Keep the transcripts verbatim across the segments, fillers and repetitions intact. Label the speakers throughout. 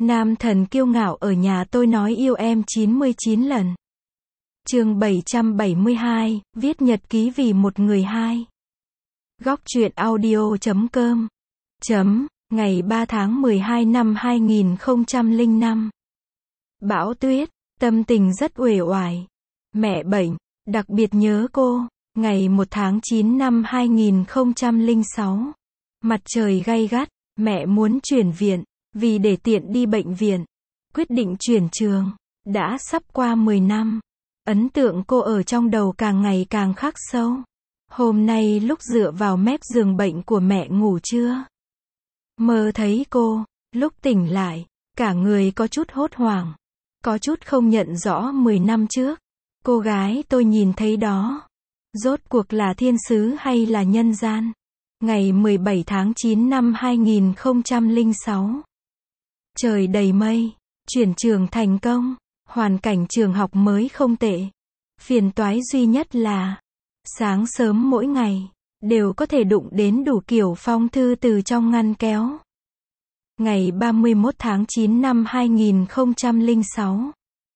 Speaker 1: Nam thần kiêu ngạo ở nhà tôi nói yêu em chín mươi chín lần. Chương bảy trăm bảy mươi hai, viết nhật ký vì một người hai. Góc truyện audio chấm com. Chấm, ngày ba tháng mười hai năm hai nghìn không trăm lẻ năm. Bão tuyết, tâm tình rất uể oải. Mẹ bệnh, đặc biệt nhớ cô. Ngày một tháng chín năm hai nghìn không trăm lẻ sáu. Mặt trời gay gắt, mẹ muốn chuyển viện. Vì để tiện đi bệnh viện, quyết định chuyển trường. Đã sắp qua mười năm. Ấn tượng cô ở trong đầu càng ngày càng khắc sâu. Hôm nay lúc dựa vào mép giường bệnh của mẹ ngủ trưa, mơ thấy cô. Lúc tỉnh lại, cả người có chút hốt hoảng. Có chút không nhận rõ mười năm trước, cô gái tôi nhìn thấy đó. Rốt cuộc là thiên sứ hay là nhân gian? Ngày mười bảy tháng chín năm hai nghìn không trăm lẻ sáu. Trời đầy mây, chuyển trường thành công, hoàn cảnh trường học mới không tệ. Phiền toái duy nhất là, sáng sớm mỗi ngày, đều có thể đụng đến đủ kiểu phong thư từ trong ngăn kéo. Ngày ba mươi mốt tháng chín năm hai nghìn không trăm lẻ sáu.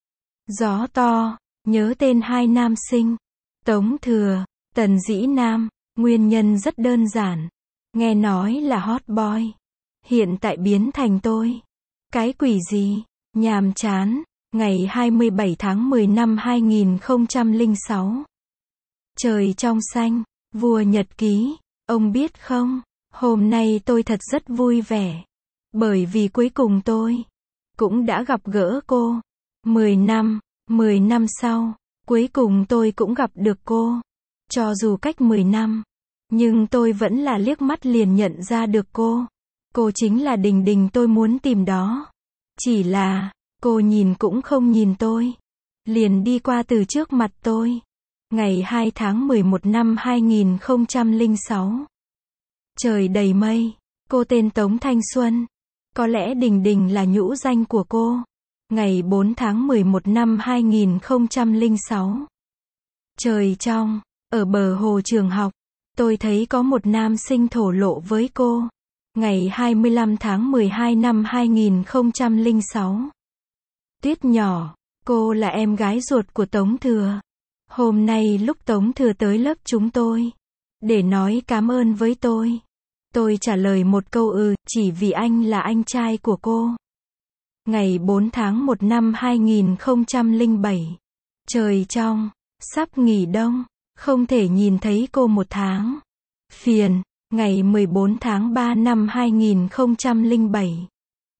Speaker 1: Gió to, nhớ tên hai nam sinh. Tống Thừa, Tần Dĩ Nam, nguyên nhân rất đơn giản. Nghe nói là hot boy. Hiện tại biến thành tôi. Cái quỷ gì? Nhàm chán. Ngày hai mươi bảy tháng mười năm hai nghìn không trăm lẻ sáu. Trời trong xanh, vua nhật ký. Ông biết không, hôm nay tôi thật rất vui vẻ. Bởi vì cuối cùng tôi cũng đã gặp gỡ cô. Mười năm, mười năm sau, cuối cùng tôi cũng gặp được cô. Cho dù cách mười năm, nhưng tôi vẫn là liếc mắt liền nhận ra được cô. Cô chính là Đình Đình tôi muốn tìm đó. Chỉ là, cô nhìn cũng không nhìn tôi. Liền đi qua từ trước mặt tôi. Ngày hai tháng mười một năm hai nghìn không trăm lẻ sáu. Trời đầy mây. Cô tên Tống Thanh Xuân. Có lẽ Đình Đình là nhũ danh của cô. Ngày bốn tháng mười một năm hai nghìn không trăm lẻ sáu. Trời trong. Ở bờ hồ trường học, tôi thấy có một nam sinh thổ lộ với cô. Ngày hai mươi lăm tháng mười hai năm hai nghìn không trăm lẻ sáu. Tuyết nhỏ, cô là em gái ruột của Tống Thừa. Hôm nay lúc Tống Thừa tới lớp chúng tôi, để nói cảm ơn với tôi, tôi trả lời một câu ừ, chỉ vì anh là anh trai của cô. Ngày bốn tháng một năm hai nghìn không trăm lẻ bảy. Trời trong, sắp nghỉ đông, không thể nhìn thấy cô một tháng. Phiền. Ngày mười bốn tháng ba năm hai nghìn không trăm lẻ bảy.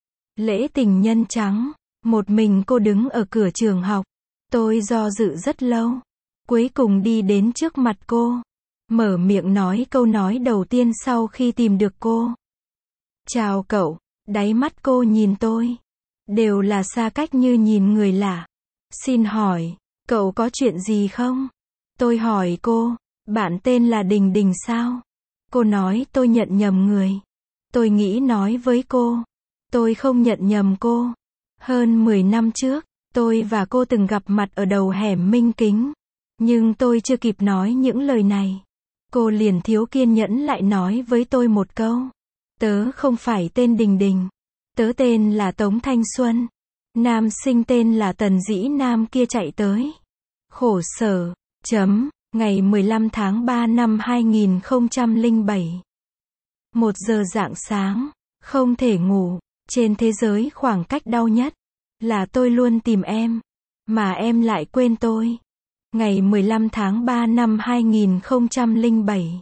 Speaker 1: Lễ tình nhân trắng. Một mình cô đứng ở cửa trường học. Tôi do dự rất lâu. Cuối cùng đi đến trước mặt cô. Mở miệng nói câu nói đầu tiên sau khi tìm được cô. Chào cậu. Đáy mắt cô nhìn tôi. Đều là xa cách như nhìn người lạ. Xin hỏi, cậu có chuyện gì không? Tôi hỏi cô, bạn tên là Đình Đình sao? Cô nói tôi nhận nhầm người. Tôi nghĩ nói với cô. Tôi không nhận nhầm cô. Hơn mười năm trước, tôi và cô từng gặp mặt ở đầu hẻm Minh Kính. Nhưng tôi chưa kịp nói những lời này. Cô liền thiếu kiên nhẫn lại nói với tôi một câu. Tớ không phải tên Đình Đình. Tớ tên là Tống Thanh Xuân. Nam sinh tên là Tần Dĩ Nam kia chạy tới. Khổ sở. Chấm. Ngày mười lăm tháng ba năm hai nghìn không trăm lẻ bảy. Một giờ rạng sáng. Không thể ngủ. Trên thế giới khoảng cách đau nhất là tôi luôn tìm em, mà em lại quên tôi. Ngày mười lăm tháng ba năm hai nghìn không trăm lẻ bảy.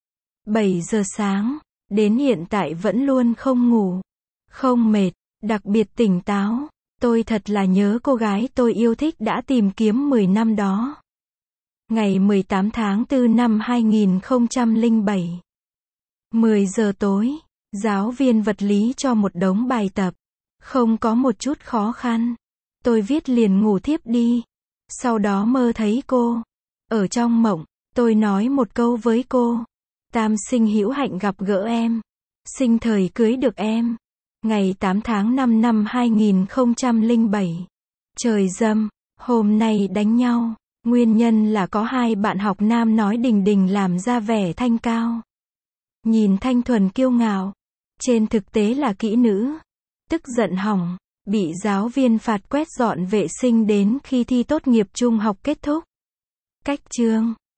Speaker 1: bảy giờ sáng. Đến hiện tại vẫn luôn không ngủ. Không mệt. Đặc biệt tỉnh táo. Tôi thật là nhớ cô gái tôi yêu thích đã tìm kiếm mười năm đó. Ngày mười tám tháng tư năm hai nghìn không trăm lẻ bảy. mười giờ tối. Giáo viên vật lý cho một đống bài tập. Không có một chút khó khăn. Tôi viết liền ngủ thiếp đi. Sau đó mơ thấy cô. Ở trong mộng, tôi nói một câu với cô. Tam sinh hữu hạnh gặp gỡ em. Sinh thời cưới được em. Ngày tám tháng năm năm hai nghìn không trăm lẻ bảy. Trời dâm. Hôm nay đánh nhau. Nguyên nhân là có hai bạn học nam nói Đình Đình làm ra vẻ thanh cao. Nhìn thanh thuần kiêu ngạo. Trên thực tế là kỹ nữ. Tức giận hỏng. Bị giáo viên phạt quét dọn vệ sinh đến khi thi tốt nghiệp trung học kết thúc. Cách chương